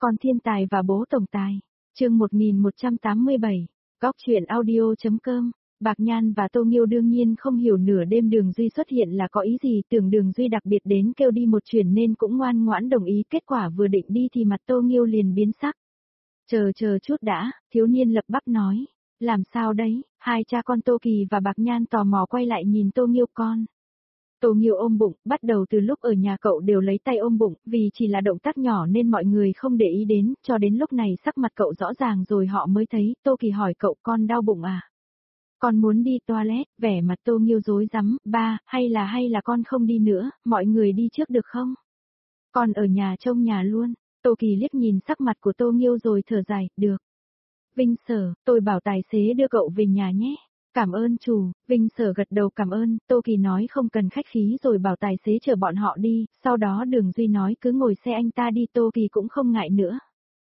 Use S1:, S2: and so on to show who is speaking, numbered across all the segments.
S1: Con thiên tài và bố tổng tài. Chương 1187. Góc truyện audio.com. Bạc Nhan và Tô Nghiêu đương nhiên không hiểu nửa đêm Đường Duy xuất hiện là có ý gì, tưởng Đường Duy đặc biệt đến kêu đi một chuyến nên cũng ngoan ngoãn đồng ý, kết quả vừa định đi thì mặt Tô Nghiêu liền biến sắc. Chờ chút đã, thiếu niên lập bắp nói. Làm sao đấy? Hai cha con Tô Kỳ và Bạc Nhan tò mò quay lại nhìn Tô Nghiêu con. Tô Nghiêu ôm bụng, bắt đầu từ lúc ở nhà cậu đều lấy tay ôm bụng, vì chỉ là động tác nhỏ nên mọi người không để ý đến, cho đến lúc này sắc mặt cậu rõ ràng rồi họ mới thấy. Tô Kỳ hỏi cậu, con đau bụng à? Con muốn đi toilet, vẻ mặt Tô Nghiêu rối rắm, ba, hay là con không đi nữa, mọi người đi trước được không? Con ở nhà trông nhà luôn. Tô Kỳ liếc nhìn sắc mặt của Tô Nghiêu rồi thở dài, được. Vinh Sở, tôi bảo tài xế đưa cậu về nhà nhé. Cảm ơn chủ. Vinh Sở gật đầu cảm ơn, Tô Kỳ nói không cần khách khí rồi bảo tài xế chở bọn họ đi, sau đó Đường Duy nói cứ ngồi xe anh ta đi, Tô Kỳ cũng không ngại nữa.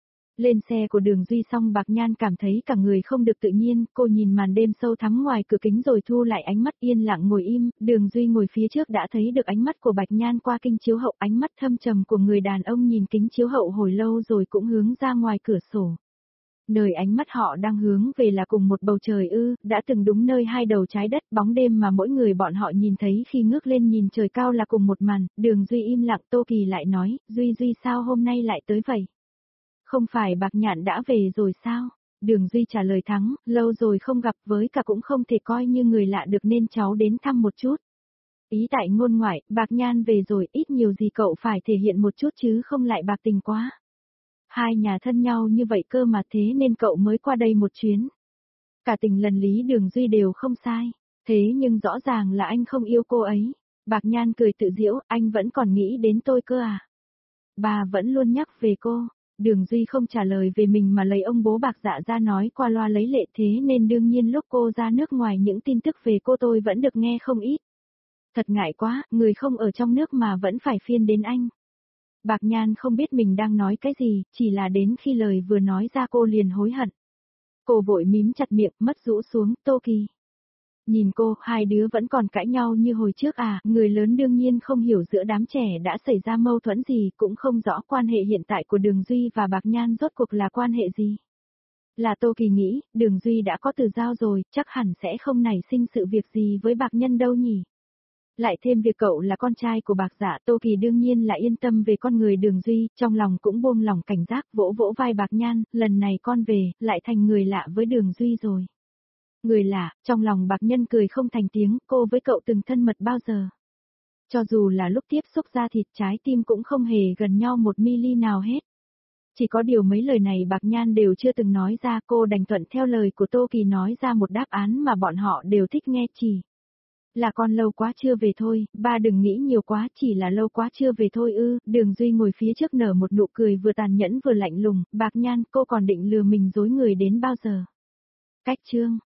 S1: Lên xe của Đường Duy xong Bạc Nhan cảm thấy cả người không được tự nhiên, cô nhìn màn đêm sâu thắm ngoài cửa kính rồi thu lại ánh mắt yên lặng ngồi im, Đường Duy ngồi phía trước đã thấy được ánh mắt của Bạch Nhan qua kính chiếu hậu, ánh mắt thâm trầm của người đàn ông nhìn kính chiếu hậu hồi lâu rồi cũng hướng ra ngoài cửa sổ. Nơi ánh mắt họ đang hướng về là cùng một bầu trời đã từng đúng nơi hai đầu trái đất, bóng đêm mà mỗi người bọn họ nhìn thấy khi ngước lên nhìn trời cao là cùng một màn. Đường Duy im lặng, Tô Kỳ lại nói, Duy sao hôm nay lại tới vậy? Không phải Bạc Nhạn đã về rồi sao? Đường Duy trả lời thắng, lâu rồi không gặp với cả cũng không thể coi như người lạ được nên cháu đến thăm một chút. Ý tại ngôn ngoại, Bạc Nhan về rồi, ít nhiều gì cậu phải thể hiện một chút chứ không lại bạc tình quá. Hai nhà thân nhau như vậy cơ mà, thế nên cậu mới qua đây một chuyến. Cả tình lần Lý Đường Duy đều không sai, thế nhưng rõ ràng là anh không yêu cô ấy. Bạc Nhan cười tự giễu, anh vẫn còn nghĩ đến tôi cơ à? Bà vẫn luôn nhắc về cô. Đường Duy không trả lời về mình mà lấy ông bố Bạc Dạ ra nói qua loa lấy lệ, thế nên đương nhiên lúc cô ra nước ngoài những tin tức về cô tôi vẫn được nghe không ít. Thật ngại quá, người không ở trong nước mà vẫn phải phiên đến anh. Bạc Nhan không biết mình đang nói cái gì, chỉ là đến khi lời vừa nói ra cô liền hối hận. Cô vội mím chặt miệng, mắt rũ xuống, Tô Kỳ. Nhìn cô, hai đứa vẫn còn cãi nhau như hồi trước à, người lớn đương nhiên không hiểu giữa đám trẻ đã xảy ra mâu thuẫn gì, cũng không rõ quan hệ hiện tại của Đường Duy và Bạc Nhan rốt cuộc là quan hệ gì. Là Tô Kỳ nghĩ, Đường Duy đã có từ giao rồi, chắc hẳn sẽ không nảy sinh sự việc gì với Bạc Nhân đâu nhỉ. Lại thêm việc cậu là con trai của Bạc Dạ, Tô Kỳ đương nhiên là yên tâm về con người Đường Duy, trong lòng cũng buông lòng cảnh giác, vỗ vỗ vai Bạc Nhan, lần này con về, lại thành người lạ với Đường Duy rồi. Người lạ, trong lòng Bạc Nhân cười không thành tiếng, cô với cậu từng thân mật bao giờ. Cho dù là lúc tiếp xúc da thịt, trái tim cũng không hề gần nhau 1 nào hết. Chỉ có điều mấy lời này Bạc Nhan đều chưa từng nói ra, cô đành thuận theo lời của Tô Kỳ nói ra một đáp án mà bọn họ đều thích nghe, chỉ là con lâu quá chưa về thôi, ba đừng nghĩ nhiều quá, chỉ là lâu quá chưa về thôi Đường Duy ngồi phía trước nở một nụ cười vừa tàn nhẫn vừa lạnh lùng, Bạc Nhan, cô còn định lừa mình dối người đến bao giờ? Cách chương